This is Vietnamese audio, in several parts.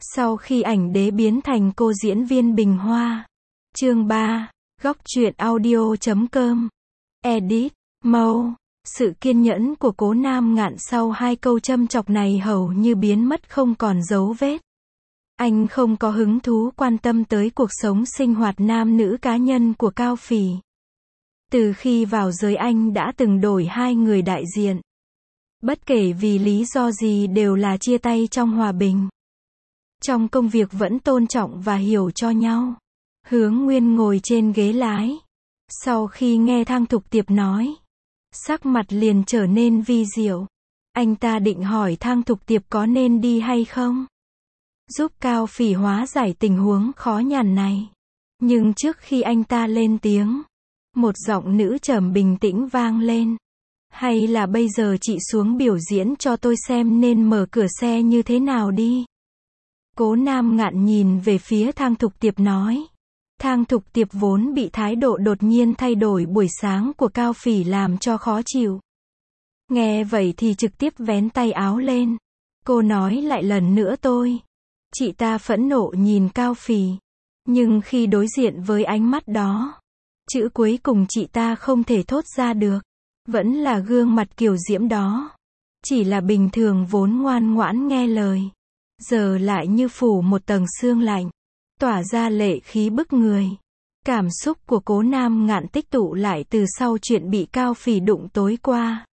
Sau khi ảnh đế biến thành cô diễn viên Bình Hoa. Chương 3. Góc truyện audio.com. Edit. Mâu. Sự kiên nhẫn của Cố Nam Ngạn sau hai câu châm chọc này hầu như biến mất không còn dấu vết. Anh không có hứng thú quan tâm tới cuộc sống sinh hoạt nam nữ cá nhân của Cao Phỉ. Từ khi vào giới anh đã từng đổi hai người đại diện. Bất kể vì lý do gì đều là chia tay trong hòa bình. Trong công việc vẫn tôn trọng và hiểu cho nhau. Hướng Nguyên ngồi trên ghế lái. Sau khi nghe Thang Thục Tiệp nói, sắc mặt liền trở nên vi diệu. Anh ta định hỏi Thang Thục Tiệp có nên đi hay không, giúp Cao Phỉ hóa giải tình huống khó nhằn này. Nhưng trước khi anh ta lên tiếng, một giọng nữ trầm bình tĩnh vang lên. Hay là bây giờ chị xuống biểu diễn cho tôi xem nên mở cửa xe như thế nào đi. Cố Nam Ngạn nhìn về phía Thang Thục Tiệp nói. Thang Thục Tiệp vốn bị thái độ đột nhiên thay đổi buổi sáng của Cao Phỉ làm cho khó chịu. Nghe vậy thì trực tiếp vén tay áo lên. Cô nói lại lần nữa tôi. Chị ta phẫn nộ nhìn Cao Phỉ. Nhưng khi đối diện với ánh mắt đó, chữ cuối cùng chị ta không thể thốt ra được. Vẫn là gương mặt kiều diễm đó. Chỉ là bình thường vốn ngoan ngoãn nghe lời. Giờ lại như phủ một tầng sương lạnh. Tỏa ra lệ khí bức người. Cảm xúc của Cố Nam Ngạn tích tụ lại từ sau chuyện bị Cao Phỉ đụng tối qua.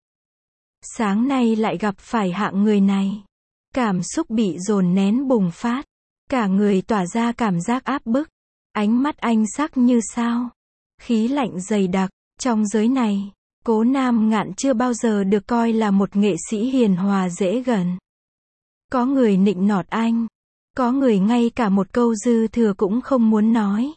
Sáng nay lại gặp phải hạng người này. Cảm xúc bị dồn nén bùng phát. Cả người tỏa ra cảm giác áp bức. Ánh mắt anh sắc như sao. Khí lạnh dày đặc. Trong giới này, Cố Nam Ngạn chưa bao giờ được coi là một nghệ sĩ hiền hòa dễ gần. Có người nịnh nọt anh. Có người ngay cả một câu dư thừa cũng không muốn nói.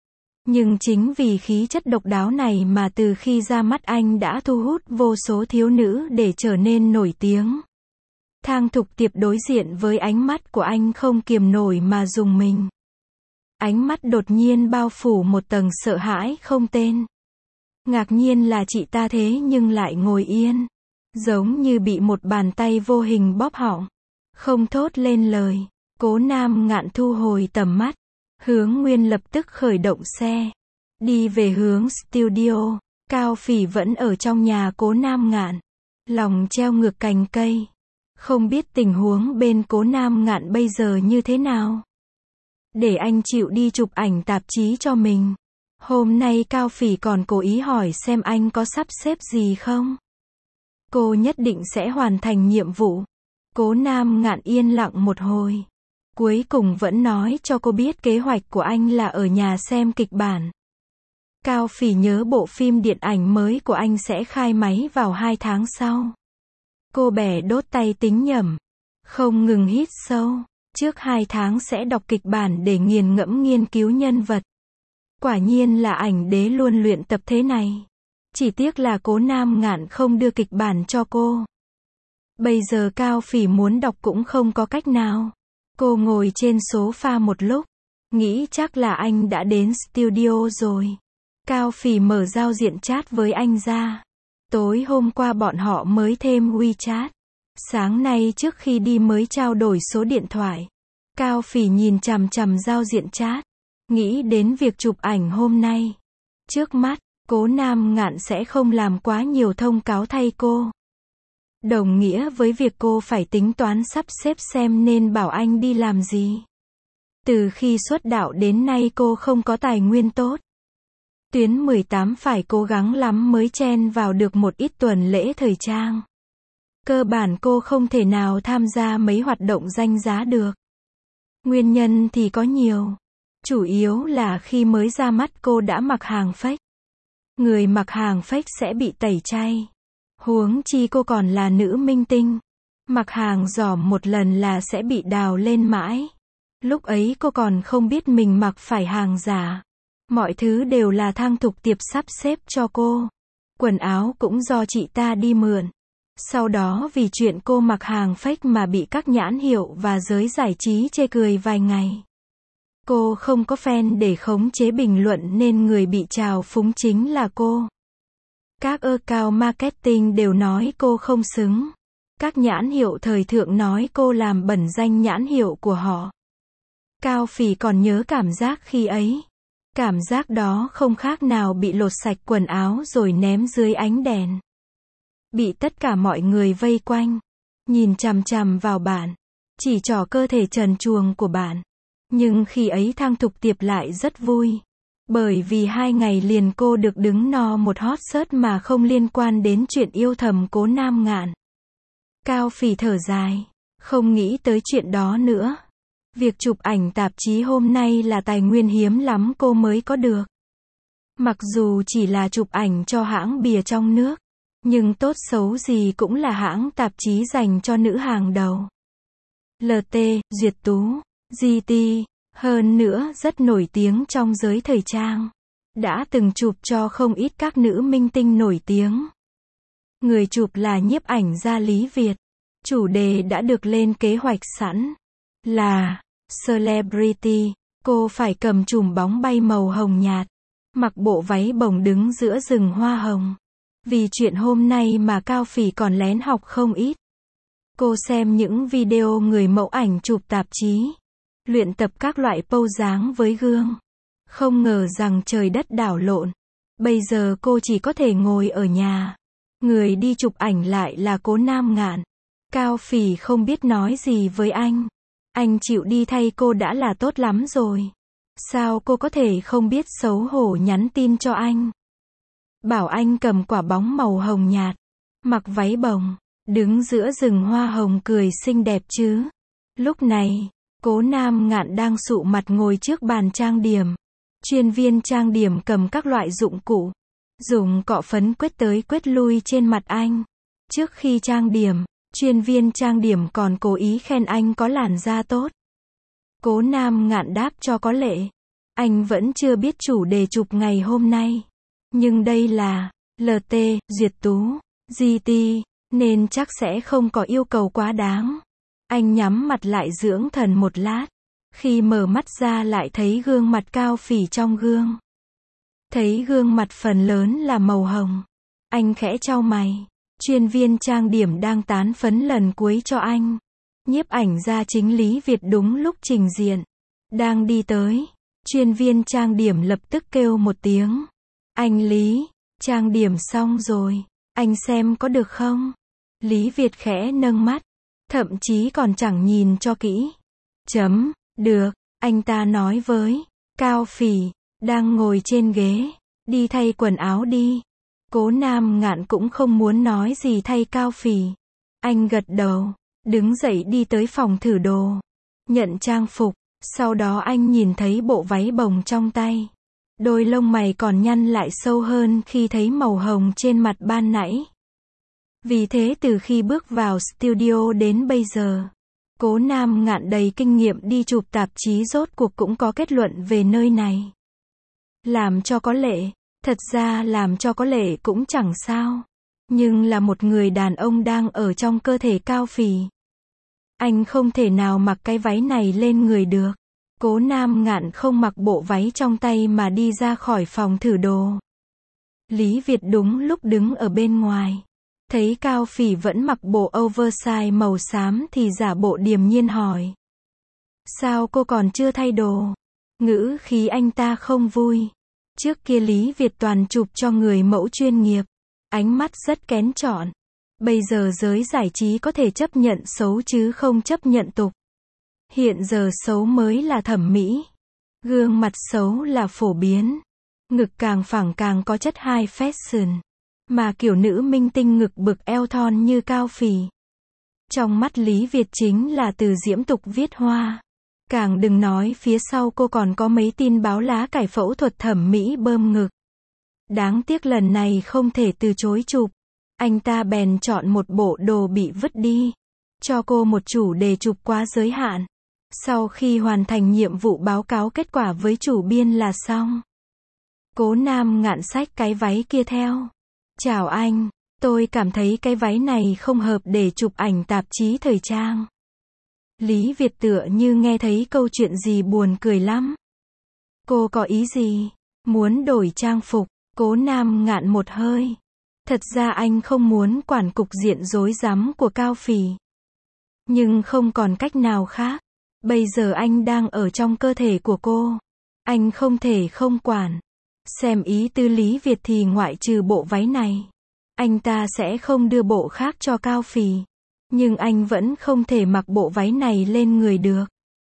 Nhưng chính vì khí chất độc đáo này mà từ khi ra mắt anh đã thu hút vô số thiếu nữ để trở nên nổi tiếng. Thang Thục Tiệp đối diện với ánh mắt của anh không kiềm nổi mà rùng mình. Ánh mắt đột nhiên bao phủ một tầng sợ hãi không tên. Ngạc nhiên là chị ta thế nhưng lại ngồi yên. Giống như bị một bàn tay vô hình bóp họng. Không thốt lên lời. Cố Nam Ngạn thu hồi tầm mắt. Hướng Nguyên lập tức khởi động xe. Đi về hướng studio. Cao Phỉ vẫn ở trong nhà Cố Nam Ngạn. Lòng treo ngược cành cây. Không biết tình huống bên Cố Nam Ngạn bây giờ như thế nào. Để anh chịu đi chụp ảnh tạp chí cho mình. Hôm nay Cao Phỉ còn cố ý hỏi xem anh có sắp xếp gì không. Cô nhất định sẽ hoàn thành nhiệm vụ. Cố Nam Ngạn yên lặng một hồi. Cuối cùng vẫn nói cho cô biết kế hoạch của anh là ở nhà xem kịch bản. Cao Phỉ nhớ bộ phim điện ảnh mới của anh sẽ khai máy vào 2 tháng sau. Cô bẻ đốt tay tính nhẩm. Không ngừng hít sâu. Trước 2 tháng sẽ đọc kịch bản để nghiền ngẫm nghiên cứu nhân vật. Quả nhiên là ảnh đế luôn luyện tập thế này. Chỉ tiếc là Cố Nam Ngạn không đưa kịch bản cho cô. Bây giờ Cao Phỉ muốn đọc cũng không có cách nào. Cô ngồi trên sofa một lúc. Nghĩ chắc là anh đã đến studio rồi. Cao Phỉ mở giao diện chat với anh ra. Tối hôm qua bọn họ mới thêm WeChat. Sáng nay trước khi đi mới trao đổi số điện thoại. Cao Phỉ nhìn chằm chằm giao diện chat. Nghĩ đến việc chụp ảnh hôm nay. Trước mắt, Cố Nam Ngạn sẽ không làm quá nhiều thông cáo thay cô. Đồng nghĩa với việc cô phải tính toán sắp xếp xem nên bảo anh đi làm gì. Từ khi xuất đạo đến nay cô không có tài nguyên tốt. Tuyến 18 phải cố gắng lắm mới chen vào được một ít tuần lễ thời trang. Cơ bản cô không thể nào tham gia mấy hoạt động danh giá được. Nguyên nhân thì có nhiều. Chủ yếu là khi mới ra mắt cô đã mặc hàng fake. Người mặc hàng fake sẽ bị tẩy chay. Huống chi cô còn là nữ minh tinh. Mặc hàng giỏm một lần là sẽ bị đào lên mãi. Lúc ấy cô còn không biết mình mặc phải hàng giả. Mọi thứ đều là Thang Thục Tiệp sắp xếp cho cô. Quần áo cũng do chị ta đi mượn. Sau đó vì chuyện cô mặc hàng fake mà bị các nhãn hiệu và giới giải trí chê cười vài ngày. Cô không có fan để khống chế bình luận nên người bị trào phúng chính là cô. Các account marketing đều nói cô không xứng. Các nhãn hiệu thời thượng nói cô làm bẩn danh nhãn hiệu của họ. Cao Phỉ còn nhớ cảm giác khi ấy. Cảm giác đó không khác nào bị lột sạch quần áo rồi ném dưới ánh đèn. Bị tất cả mọi người vây quanh, nhìn chằm chằm vào bạn, chỉ trỏ cơ thể trần truồng của bạn. Nhưng khi ấy Thang Thục Tiệp lại rất vui. Bởi vì 2 ngày liền cô được đứng no một hot search mà không liên quan đến chuyện yêu thầm Cố Nam Ngạn. Cao Phỉ thở dài, không nghĩ tới chuyện đó nữa. Việc chụp ảnh tạp chí hôm nay là tài nguyên hiếm lắm cô mới có được. Mặc dù chỉ là chụp ảnh cho hãng bìa trong nước, nhưng tốt xấu gì cũng là hãng tạp chí dành cho nữ hàng đầu. LT, Duyệt Tú, GT, hơn nữa rất nổi tiếng trong giới thời trang. Đã từng chụp cho không ít các nữ minh tinh nổi tiếng. Người chụp là nhiếp ảnh gia Lý Việt. Chủ đề đã được lên kế hoạch sẵn. Là Celebrity, cô phải cầm chùm bóng bay màu hồng nhạt. Mặc bộ váy bồng đứng giữa rừng hoa hồng. Vì chuyện hôm nay mà Cao Phỉ còn lén học không ít. Cô xem những video người mẫu ảnh chụp tạp chí. Luyện tập các loại pose dáng với gương. Không ngờ rằng trời đất đảo lộn. Bây giờ cô chỉ có thể ngồi ở nhà. Người đi chụp ảnh lại là Cố Nam Ngạn. Cao Phỉ không biết nói gì với anh. Anh chịu đi thay cô đã là tốt lắm rồi. Sao cô có thể không biết xấu hổ nhắn tin cho anh? Bảo anh cầm quả bóng màu hồng nhạt. Mặc váy bồng. Đứng giữa rừng hoa hồng cười xinh đẹp chứ. Lúc này, Cố Nam Ngạn đang sụ mặt ngồi trước bàn trang điểm. Chuyên viên trang điểm cầm các loại dụng cụ. Dùng cọ phấn quét tới quét lui trên mặt anh. Trước khi trang điểm, chuyên viên trang điểm còn cố ý khen anh có làn da tốt. Cố Nam Ngạn đáp cho có lệ. Anh vẫn chưa biết chủ đề chụp ngày hôm nay. Nhưng đây là LT, Duyệt Tú, GT, nên chắc sẽ không có yêu cầu quá đáng. Anh nhắm mặt lại dưỡng thần một lát. Khi mở mắt ra lại thấy gương mặt Cao Phỉ trong gương. Thấy gương mặt phần lớn là màu hồng. Anh khẽ chau mày. Chuyên viên trang điểm đang tán phấn lần cuối cho anh. Nhiếp ảnh gia chính Lý Việt đúng lúc trình diện. Đang đi tới. Chuyên viên trang điểm lập tức kêu một tiếng. Anh Lý, trang điểm xong rồi. Anh xem có được không? Lý Việt khẽ nâng mắt. Thậm chí còn chẳng nhìn cho kỹ. Được, anh ta nói với Cao Phỉ, đang ngồi trên ghế. Đi thay quần áo đi. Cố Nam Ngạn cũng không muốn nói gì thay Cao Phỉ. Anh gật đầu, đứng dậy đi tới phòng thử đồ. Nhận trang phục, sau đó anh nhìn thấy bộ váy bồng trong tay. Đôi lông mày còn nhăn lại sâu hơn khi thấy màu hồng trên mặt ban nãy. Vì thế từ khi bước vào studio đến bây giờ, Cố Nam Ngạn đầy kinh nghiệm đi chụp tạp chí rốt cuộc cũng có kết luận về nơi này. Làm cho có lệ, thật ra làm cho có lệ cũng chẳng sao. Nhưng là một người đàn ông đang ở trong cơ thể Cao Phỉ. Anh không thể nào mặc cái váy này lên người được. Cố Nam Ngạn không mặc bộ váy trong tay mà đi ra khỏi phòng thử đồ. Lý Việt đúng lúc đứng ở bên ngoài. Thấy Cao Phỉ vẫn mặc bộ oversize màu xám thì giả bộ điềm nhiên hỏi. Sao cô còn chưa thay đồ? Ngữ khí anh ta không vui. Trước kia Lý Việt toàn chụp cho người mẫu chuyên nghiệp. Ánh mắt rất kén chọn. Bây giờ giới giải trí có thể chấp nhận xấu chứ không chấp nhận tục. Hiện giờ xấu mới là thẩm mỹ. Gương mặt xấu là phổ biến. Ngực càng phẳng càng có chất high fashion. Mà kiểu nữ minh tinh ngực bực eo thon như Cao Phỉ. Trong mắt Lý Việt chính là từ diễm tục viết hoa. Càng đừng nói phía sau cô còn có mấy tin báo lá cải phẫu thuật thẩm mỹ bơm ngực. Đáng tiếc lần này không thể từ chối chụp. Anh ta bèn chọn một bộ đồ bị vứt đi. Cho cô một chủ đề chụp quá giới hạn. Sau khi hoàn thành nhiệm vụ báo cáo kết quả với chủ biên là xong. Cố Nam Ngạn xách cái váy kia theo. Chào anh, tôi cảm thấy cái váy này không hợp để chụp ảnh tạp chí thời trang. Lý Việt tựa như nghe thấy câu chuyện gì buồn cười lắm. Cô có ý gì? Muốn đổi trang phục? Cố Nam Ngạn một hơi. Thật ra anh không muốn quản cục diện rối rắm của Cao Phỉ. Nhưng không còn cách nào khác. Bây giờ anh đang ở trong cơ thể của cô. Anh không thể không quản. Xem ý tứ Lý Việt thì ngoại trừ bộ váy này, anh ta sẽ không đưa bộ khác cho Cao Phỉ. Nhưng anh vẫn không thể mặc bộ váy này lên người được.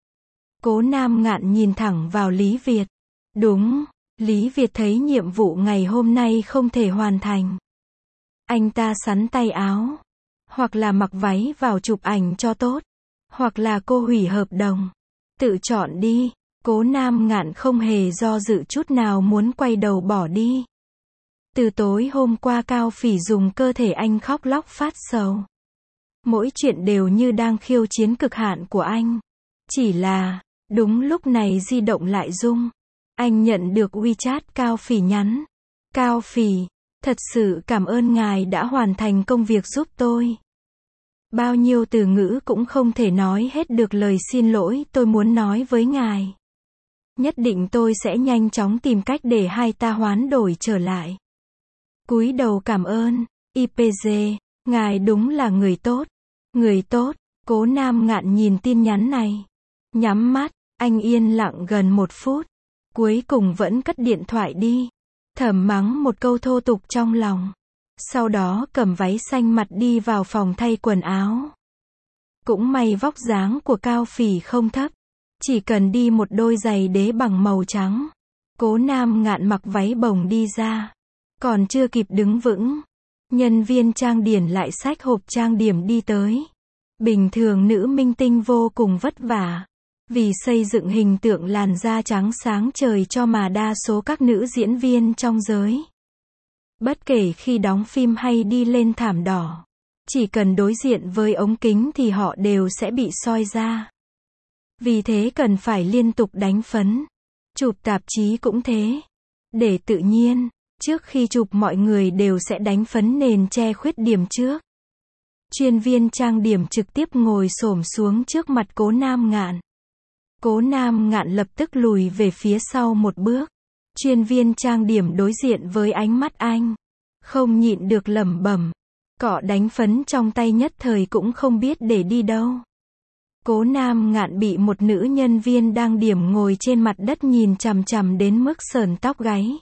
Cố Nam Ngạn nhìn thẳng vào Lý Việt. Đúng, Lý Việt thấy nhiệm vụ ngày hôm nay không thể hoàn thành. Anh ta xắn tay áo. Hoặc là mặc váy vào chụp ảnh cho tốt. Hoặc là cô hủy hợp đồng. Tự chọn đi. Cố Nam Ngạn không hề do dự chút nào muốn quay đầu bỏ đi. Từ tối hôm qua Cao Phỉ dùng cơ thể anh khóc lóc phát sầu. Mỗi chuyện đều như đang khiêu chiến cực hạn của anh. Chỉ là, đúng lúc này di động lại rung. Anh nhận được WeChat Cao Phỉ nhắn. Cao Phỉ, thật sự cảm ơn ngài đã hoàn thành công việc giúp tôi. Bao nhiêu từ ngữ cũng không thể nói hết được lời xin lỗi tôi muốn nói với ngài. Nhất định tôi sẽ nhanh chóng tìm cách để hai ta hoán đổi trở lại. Cúi đầu cảm ơn, IPG, ngài đúng là người tốt. Người tốt, Cố Nam Ngạn nhìn tin nhắn này. Nhắm mắt, anh yên lặng gần 1 phút. Cuối cùng vẫn cất điện thoại đi. Thầm mắng một câu thô tục trong lòng. Sau đó cầm váy xanh mặt đi vào phòng thay quần áo. Cũng may vóc dáng của Cao Phỉ không thấp. Chỉ cần đi một đôi giày đế bằng màu trắng. Cố Nam Ngạn mặc váy bồng đi ra. Còn chưa kịp đứng vững, nhân viên trang điểm lại xách hộp trang điểm đi tới. Bình thường nữ minh tinh vô cùng vất vả. Vì xây dựng hình tượng làn da trắng sáng trời cho mà đa số các nữ diễn viên trong giới. Bất kể khi đóng phim hay đi lên thảm đỏ. Chỉ cần đối diện với ống kính thì họ đều sẽ bị soi da. Vì thế cần phải liên tục đánh phấn. Chụp tạp chí cũng thế. Để tự nhiên, trước khi chụp mọi người đều sẽ đánh phấn nền che khuyết điểm trước. Chuyên viên trang điểm trực tiếp ngồi xổm xuống trước mặt Cố Nam Ngạn. Cố Nam Ngạn lập tức lùi về phía sau một bước. Chuyên viên trang điểm đối diện với ánh mắt anh. Không nhịn được lẩm bẩm. Cọ đánh phấn trong tay nhất thời cũng không biết để đi đâu. Cố Nam Ngạn bị một nữ nhân viên đang điểm ngồi trên mặt đất nhìn chằm chằm đến mức sởn tóc gáy.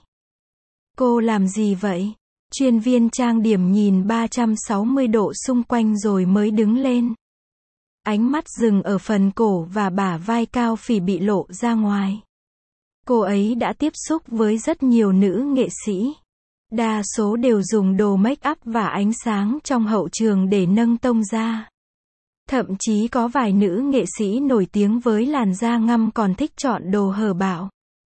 Cô làm gì vậy? Chuyên viên trang điểm nhìn 360 độ xung quanh rồi mới đứng lên. Ánh mắt dừng ở phần cổ và bả vai Cao Phỉ bị lộ ra ngoài. Cô ấy đã tiếp xúc với rất nhiều nữ nghệ sĩ. Đa số đều dùng đồ make up và ánh sáng trong hậu trường để nâng tông da. Thậm chí có vài nữ nghệ sĩ nổi tiếng với làn da ngăm còn thích chọn đồ hở bạo.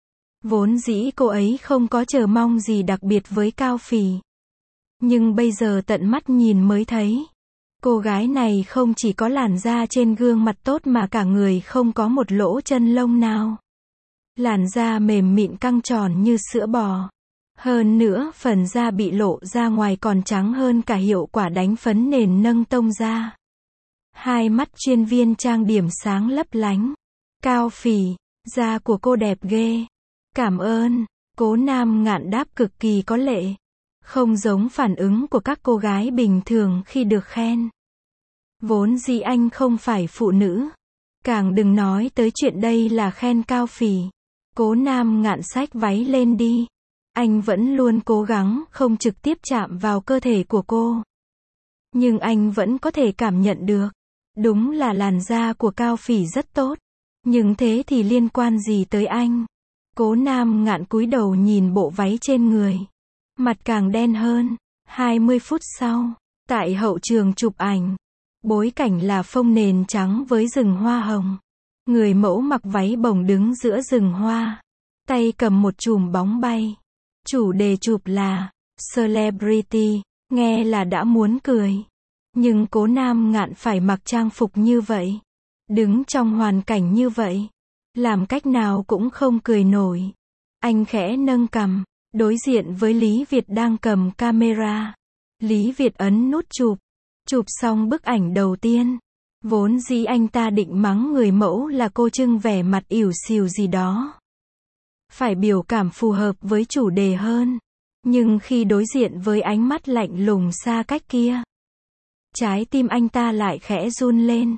Vốn dĩ cô ấy không có chờ mong gì đặc biệt với Cao Phỉ. Nhưng bây giờ tận mắt nhìn mới thấy. Cô gái này không chỉ có làn da trên gương mặt tốt mà cả người không có một lỗ chân lông nào. Làn da mềm mịn căng tròn như sữa bò. Hơn nữa, phần da bị lộ ra ngoài còn trắng hơn cả hiệu quả đánh phấn nền nâng tông da. Hai mắt chuyên viên trang điểm sáng lấp lánh. Cao Phỉ, da của cô đẹp ghê. Cảm ơn. Cố Nam Ngạn đáp cực kỳ có lệ. Không giống phản ứng của các cô gái bình thường khi được khen. Vốn dĩ anh không phải phụ nữ. Càng đừng nói tới chuyện đây là khen Cao Phỉ. Cố Nam Ngạn xách váy lên đi. Anh vẫn luôn cố gắng không trực tiếp chạm vào cơ thể của cô. Nhưng anh vẫn có thể cảm nhận được. Đúng là làn da của Cao Phỉ rất tốt. Nhưng thế thì liên quan gì tới anh? Cố Nam Ngạn cúi đầu nhìn bộ váy trên người. Mặt càng đen hơn. 20 phút sau, tại hậu trường chụp ảnh. Bối cảnh là phông nền trắng với rừng hoa hồng. Người mẫu mặc váy bồng đứng giữa rừng hoa. Tay cầm một chùm bóng bay. Chủ đề chụp là Celebrity. Nghe là đã muốn cười. Nhưng Cố Nam Ngạn phải mặc trang phục như vậy. Đứng trong hoàn cảnh như vậy. Làm cách nào cũng không cười nổi. Anh khẽ nâng cằm. Đối diện với Lý Việt đang cầm camera. Lý Việt ấn nút chụp. Chụp xong bức ảnh đầu tiên. Vốn dĩ anh ta định mắng người mẫu là cô trưng vẻ mặt ỉu xìu gì đó. Phải biểu cảm phù hợp với chủ đề hơn. Nhưng khi đối diện với ánh mắt lạnh lùng xa cách kia. Trái tim anh ta lại khẽ run lên.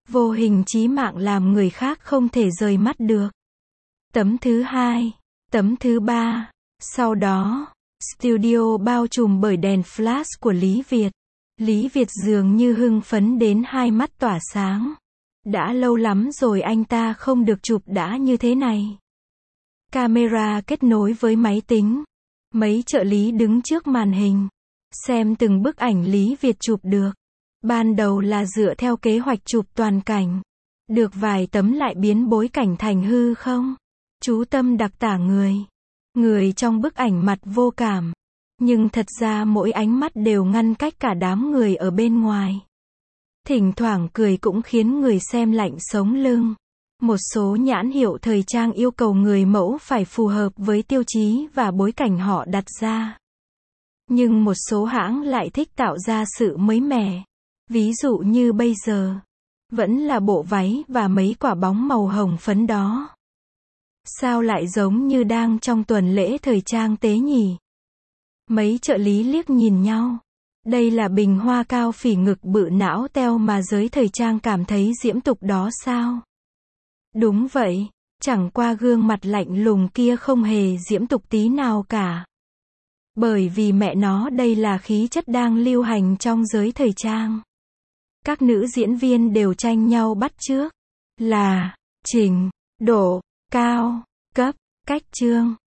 vô hình chí mạng làm người khác không thể rời mắt được. Tấm thứ hai, tấm thứ ba, sau đó, studio bao trùm bởi đèn flash của Lý Việt. Lý Việt dường như hưng phấn đến hai mắt tỏa sáng. Đã lâu lắm rồi anh ta không được chụp đã như thế này. Camera kết nối với máy tính. Mấy trợ lý đứng trước màn hình. Xem từng bức ảnh Lý Việt chụp được. Ban đầu là dựa theo kế hoạch chụp toàn cảnh. Được vài tấm lại biến bối cảnh thành hư không. Chú tâm đặc tả người. Người trong bức ảnh mặt vô cảm. Nhưng thật ra mỗi ánh mắt đều ngăn cách cả đám người ở bên ngoài. Thỉnh thoảng cười cũng khiến người xem lạnh sống lưng. Một số nhãn hiệu thời trang yêu cầu người mẫu phải phù hợp với tiêu chí và bối cảnh họ đặt ra. Nhưng một số hãng lại thích tạo ra sự mới mẻ. Ví dụ như bây giờ, vẫn là bộ váy và mấy quả bóng màu hồng phấn đó. Sao lại giống như đang trong tuần lễ thời trang tế nhỉ? Mấy trợ lý liếc nhìn nhau. Đây là bình hoa cao phỉ ngực bự não teo mà giới thời trang cảm thấy diễm tục đó sao? Đúng vậy, chẳng qua gương mặt lạnh lùng kia không hề diễm tục tí nào cả. Bởi vì mẹ nó đây là khí chất đang lưu hành trong giới thời trang. Các nữ diễn viên đều tranh nhau bắt chước. Là, trình, độ, cao, cấp, cách chương.